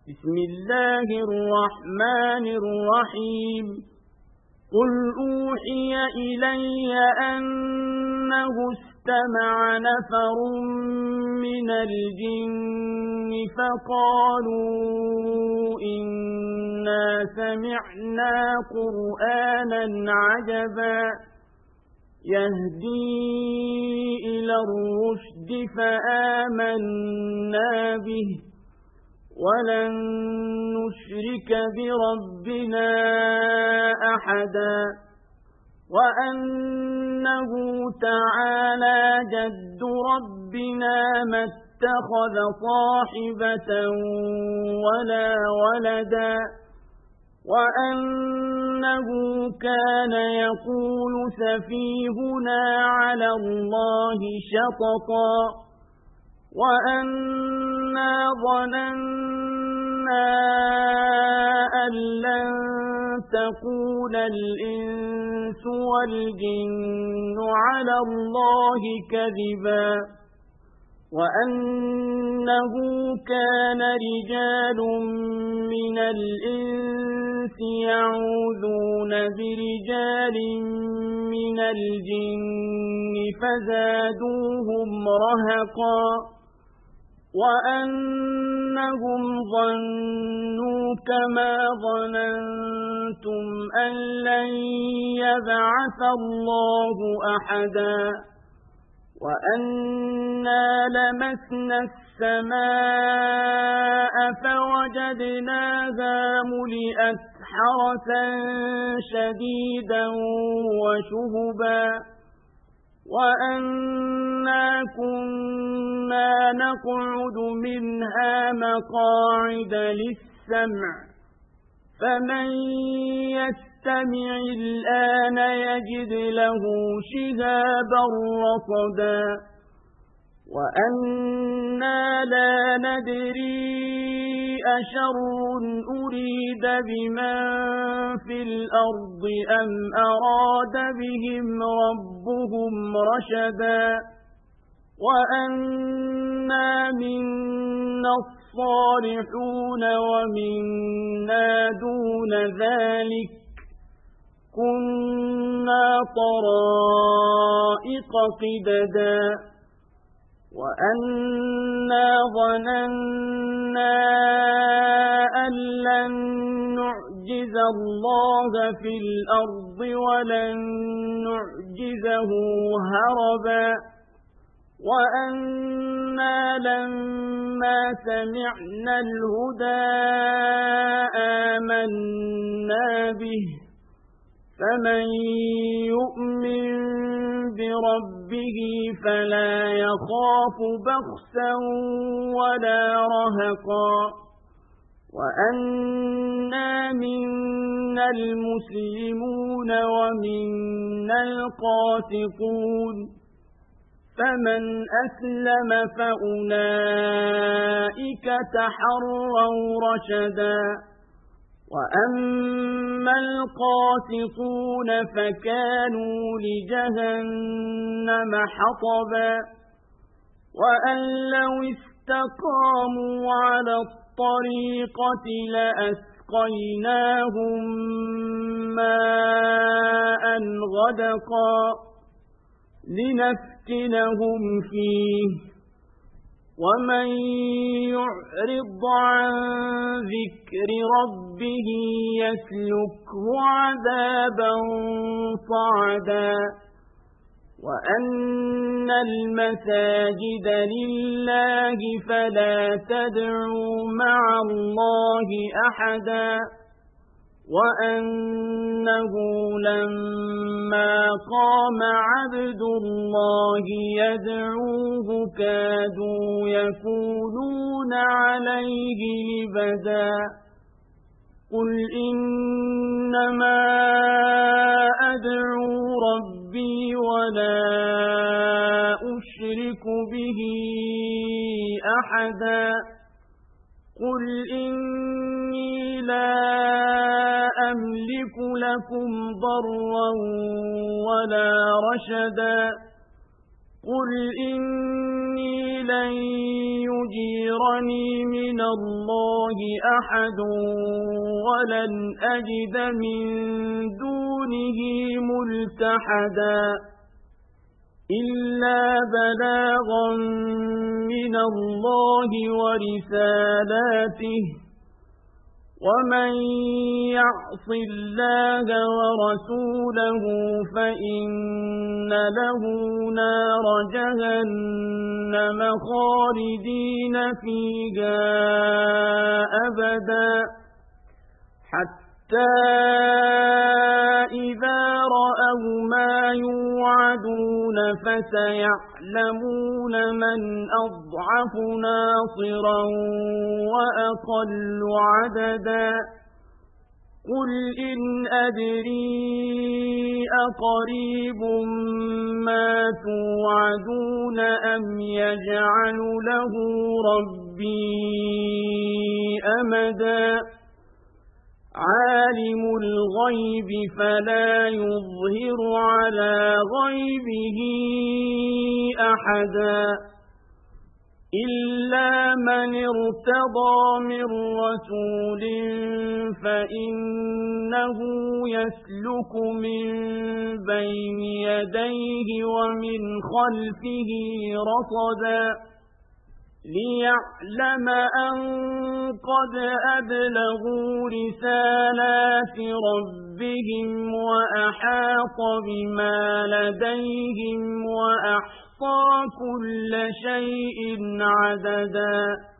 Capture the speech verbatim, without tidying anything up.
بسم الله الرحمن الرحيم قل أوحي إلي أنه استمع نفر من الجن فقالوا إنا سمعنا قرآنا عجبا يهدي إلى الرشد فآمنا به ولن نشرك بربنا أحدا وأنه تعالى جد ربنا ما اتخذ صاحبة ولا ولدا وأنه كان يقول سفيهنا على الله شططا وأنا ظننا أن لن تقول الإنس والجن على الله كذبا وأنه كان رجال من الإنس يعوذون برجال من الجن فزادوهم رهقا وأنهم ظنوا كما ظننتم أن لن يبعث الله أحدا وأنا لمسنا السماء فوجدناها ملئت حرسا شديدا وشهبا وأنا كنا نقعد منها مقاعد للسمع فمن يستمع الآن يجد له شهابا رصدا وأنا لا ندري أشر أريد بمن في الأرض أم أراد بهم ربهم رشدا وأنا منا الصالحون ومنا دون ذلك كنا طرائق قددا وأنا ظننا أن لن نعجز الله في الأرض ولن نعجزه هربا وأنا لما سمعنا الهدى آمنا به فمن يؤمن بربه فلا يخاف بخسا ولا رهقا وأنا منا المسلمون ومنا القاسطون فمن أسلم فأولئك تحروا رشدا وأما القاسطون فكانوا لجهنم حطبا وأن لو استقاموا على الطريقة لأسقيناهم ماء غدقا لنفتنهم فيه ومن يعرض عن ذكر ربه يسلكه عذابا صعدا وأن المساجد لله فلا تدعوا مع الله أحدا وأنه لما قام عبد الله يدعوه كادوا يكونون عليه لبدا قل إنما أدعو ربي ولا أشرك به أحدا قل إني لا أملك لكم ضرا ولا رشدا قل إني لن يجيرني من الله أحد ولن أجد من دونه ملتحدا إلا بلاغا من الله ورسالاته ومن يعص الله ورسوله فإن له نار جهنم خالدين فيها أبدا حتى إذا رأوا ما يوعدون فسيعلمون من أضعف ناصرا وأقل عددا قل إن أدري أقريب ما توعدون أم يجعل له ربي أمدا عالم الغيب فلا يظهر على غيبه أحدا إلا من ارتضى من رسول فإنه يسلك من بين يديه ومن خلفه رصدا ليعلم أن قد أبلغوا رسالات ربهم وأحاط بما لديهم وأحصى كل شيء عددا.